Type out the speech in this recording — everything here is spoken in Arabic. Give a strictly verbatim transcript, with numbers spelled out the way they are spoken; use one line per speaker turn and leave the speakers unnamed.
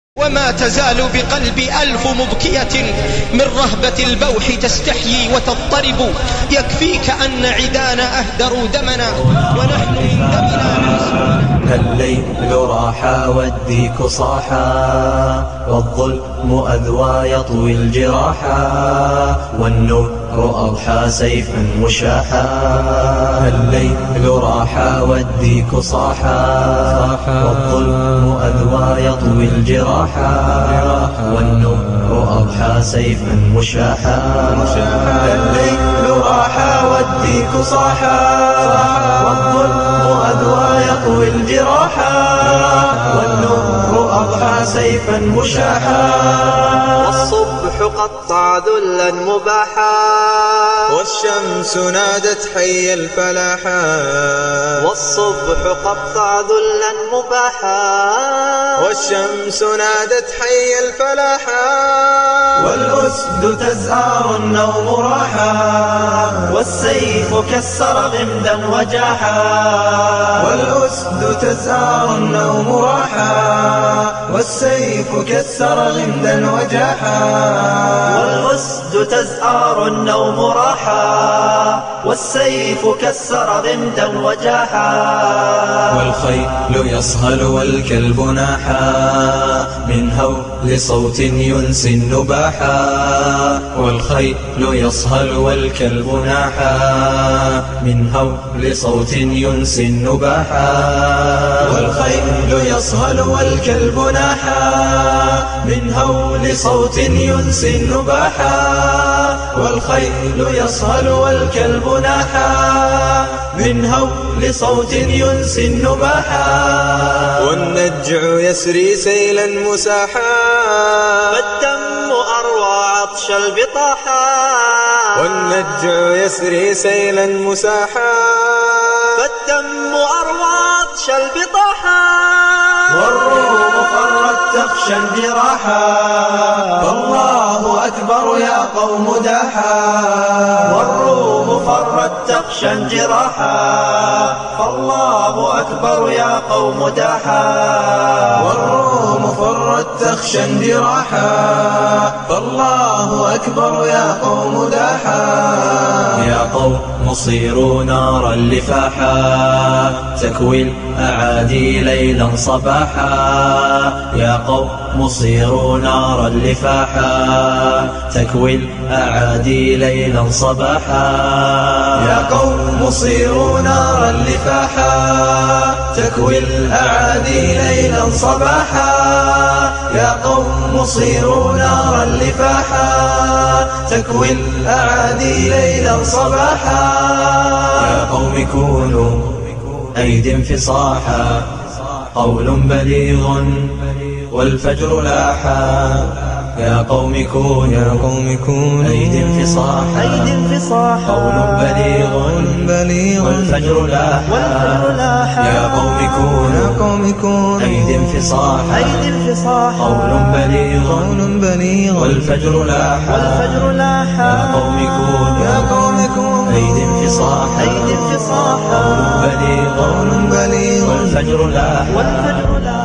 وما تزال بقلبي ألف مبكية من رهبة البوح تستحيي وتضطرب. يكفيك أن عدانا أهدروا دمنا ونحن من دمنا عاصمون.
الليل راحا والديك صاحا والظلم أذوى يطوي الجراحا والنور أضحى سيفا مشاحا. الليل راحا والديك صاحا والظلم أذوى يطوي الجراحا والنور أضحى سيفا مشاحا. الليل راحا والديك صاحا والظلم أذوى يطوي الجراحا والنور أضحى سيفا مشاحا.
والصبح قطع ذلا مباحا والشمس نادت حي الفلاحا. والصبح قطع ذلا مباحا والشمس نادت حي الفلاحا.
والأسد تزهر النوم راحا والسيف كسر غمدا وجاحا. والأسد تزهر النوم راحا والسيف كسر غمدا وجاحا.
والأسد تزهر النوم راحا والسيف كسر غمدا وجاحا.
والخيل يصهل والكلب ناحا من هول صوت ينسي النباحا. والخيل يصهل والكلب ناحا من هول صوت ينسي النباحا. والخيل يصهل والكلب ناحا من هول صوت ينسي النباحا. والخيل يصهل والكلب ناحا من هول صوت ينسي النباحا.
والنجع يسري سيلا مساحا فالدم أروى عطش البطاحا. والنجع يسري سيلا مساحا فالدم أروى عطش البطاحا.
والروم فرت تخشى الجراحا فالله أكبر يا قوم داحا. والروم فرت تخشى الجراحا فالله أكبر يا قوم داحا. والروم فرت تخشى الجراحا فالله أكبر يا قوم داحا. يا قوم صيروا نارا لفاحا تكوي الأعادي ليلا صباحا. يا قوم صيروا نارا لفاحا تكوي الأعادي ليلا صباحا. يا قوم صيروا نارا لفاحا تكوي الأعادي ليلا صباحا. يا قوم صيروا نارا لفاحا تكوي الأعادي ليلا صباحا. يا قوم كونوا أيد انفصاحا قول بليغ والفجر لاحا. يا قوم كونوا أيد انفصاحا قول بليغ والفجر لاحا. يا قوم كونوا أيد انفصاحا قول بليغ والفجر لاحا. يا قوم كونوا أيد انفصاحا قول بليغ والفجر لاحا.